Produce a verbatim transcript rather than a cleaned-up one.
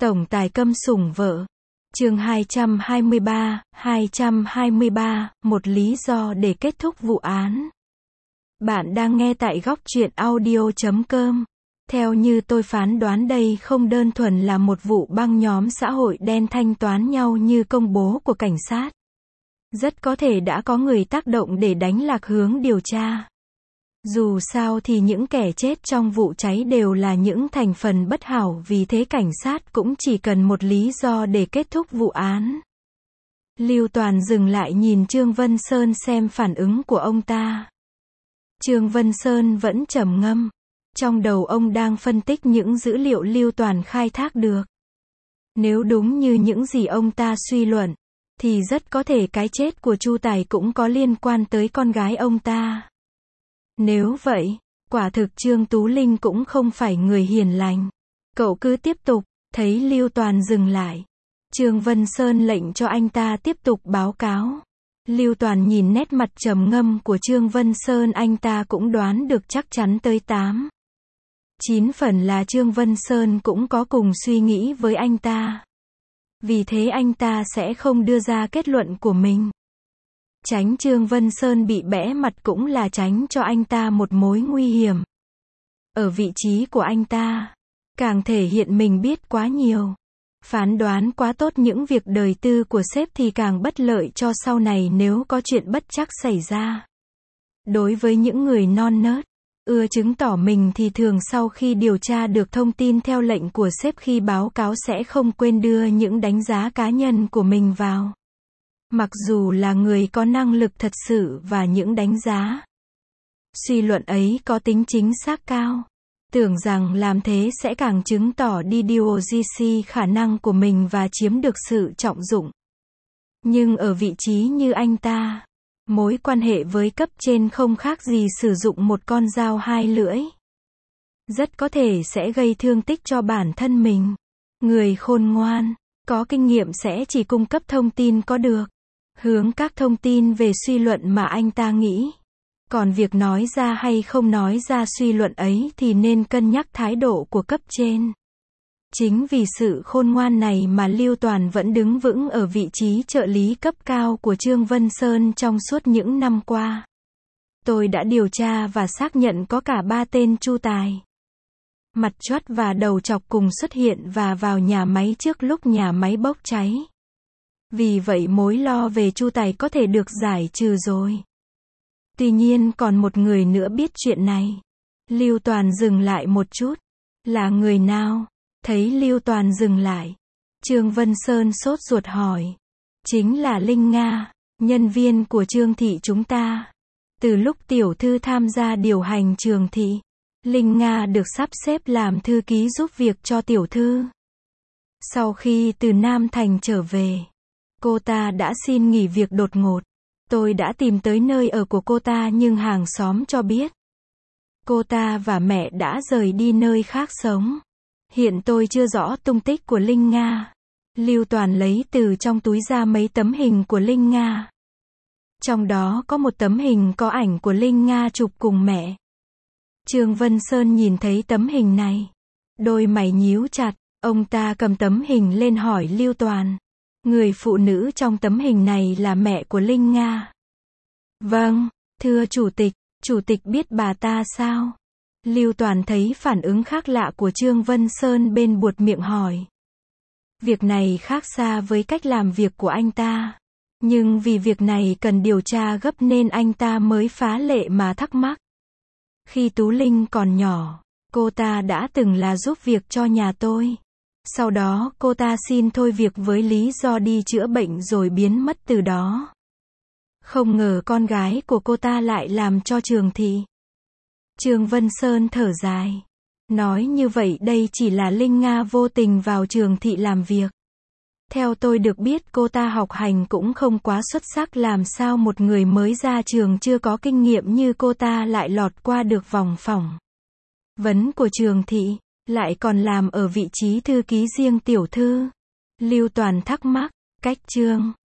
Tổng tài câm sủng vợ. Chương hai trăm hai mươi ba, hai trăm hai mươi ba, một lý do để kết thúc vụ án. Bạn đang nghe tại góc truyện audio chấm com. Theo như tôi phán đoán đây không đơn thuần là một vụ băng nhóm xã hội đen thanh toán nhau như công bố của cảnh sát. Rất có thể đã có người tác động để đánh lạc hướng điều tra. Dù sao thì những kẻ chết trong vụ cháy đều là những thành phần bất hảo, vì thế cảnh sát cũng chỉ cần một lý do để kết thúc vụ án. Lưu Toàn dừng lại nhìn Trương Vân Sơn xem phản ứng của ông ta. Trương Vân Sơn vẫn trầm ngâm. Trong đầu ông đang phân tích những dữ liệu Lưu Toàn khai thác được. Nếu đúng như những gì ông ta suy luận, thì rất có thể cái chết của Chu Tài cũng có liên quan tới con gái ông ta. Nếu vậy, quả thực Trương Tú Linh cũng không phải người hiền lành. Cậu cứ tiếp tục. Thấy Lưu Toàn dừng lại, Trương Vân Sơn lệnh cho anh ta tiếp tục báo cáo. Lưu Toàn nhìn nét mặt trầm ngâm của Trương Vân Sơn, anh ta cũng đoán được chắc chắn tới tám, chín phần là Trương Vân Sơn cũng có cùng suy nghĩ với anh ta. Vì thế anh ta sẽ không đưa ra kết luận của mình. Tránh Trương Vân Sơn bị bẽ mặt cũng là tránh cho anh ta một mối nguy hiểm. Ở vị trí của anh ta, càng thể hiện mình biết quá nhiều, phán đoán quá tốt những việc đời tư của sếp thì càng bất lợi cho sau này nếu có chuyện bất trắc xảy ra. Đối với những người non nớt, ưa chứng tỏ mình thì thường sau khi điều tra được thông tin theo lệnh của sếp khi báo cáo sẽ không quên đưa những đánh giá cá nhân của mình vào. Mặc dù là người có năng lực thật sự và những đánh giá, suy luận ấy có tính chính xác cao. Tưởng rằng làm thế sẽ càng chứng tỏ đi điều gì khả năng của mình và chiếm được sự trọng dụng. Nhưng ở vị trí như anh ta, mối quan hệ với cấp trên không khác gì sử dụng một con dao hai lưỡi. Rất có thể sẽ gây thương tích cho bản thân mình. Người khôn ngoan, có kinh nghiệm sẽ chỉ cung cấp thông tin có được, hướng các thông tin về suy luận mà anh ta nghĩ. Còn việc nói ra hay không nói ra suy luận ấy thì nên cân nhắc thái độ của cấp trên. Chính vì sự khôn ngoan này mà Lưu Toàn vẫn đứng vững ở vị trí trợ lý cấp cao của Trương Vân Sơn trong suốt những năm qua. Tôi đã điều tra và xác nhận có cả ba tên Chu Tài, Mặt Choắt và Đầu Chọc cùng xuất hiện và vào nhà máy trước lúc nhà máy bốc cháy. Vì vậy mối lo về Chu Tài có thể được giải trừ rồi. Tuy nhiên còn một người nữa biết chuyện này. Lưu Toàn dừng lại một chút. Là người nào? Thấy Lưu Toàn dừng lại, Trương Vân Sơn sốt ruột hỏi. Chính là Linh Nga, nhân viên của Trương thị chúng ta. Từ lúc tiểu thư tham gia điều hành Trường thị, Linh Nga được sắp xếp làm thư ký giúp việc cho tiểu thư. Sau khi từ Nam Thành trở về, cô ta đã xin nghỉ việc đột ngột. Tôi đã tìm tới nơi ở của cô ta nhưng hàng xóm cho biết cô ta và mẹ đã rời đi nơi khác sống. Hiện tôi chưa rõ tung tích của Linh Nga. Lưu Toàn lấy từ trong túi ra mấy tấm hình của Linh Nga. Trong đó có một tấm hình có ảnh của Linh Nga chụp cùng mẹ. Trương Vân Sơn nhìn thấy tấm hình này, đôi mày nhíu chặt. Ông ta cầm tấm hình lên hỏi Lưu Toàn. Người phụ nữ trong tấm hình này là mẹ của Linh Nga. Vâng, thưa chủ tịch, chủ tịch biết bà ta sao? Lưu Toàn thấy phản ứng khác lạ của Trương Vân Sơn bên buột miệng hỏi. Việc này khác xa với cách làm việc của anh ta. Nhưng vì việc này cần điều tra gấp nên anh ta mới phá lệ mà thắc mắc. Khi Tú Linh còn nhỏ, cô ta đã từng là giúp việc cho nhà tôi. Sau đó cô ta xin thôi việc với lý do đi chữa bệnh rồi biến mất từ đó. Không ngờ con gái của cô ta lại làm cho Trường thị. Trương Vân Sơn thở dài. Nói như vậy đây chỉ là Linh Nga vô tình vào Trường thị làm việc. Theo tôi được biết cô ta học hành cũng không quá xuất sắc, làm sao một người mới ra trường chưa có kinh nghiệm như cô ta lại lọt qua được vòng phỏng vấn của Trường thị, lại còn làm ở vị trí thư ký riêng tiểu thư. Lưu Toàn thắc mắc, cách Trương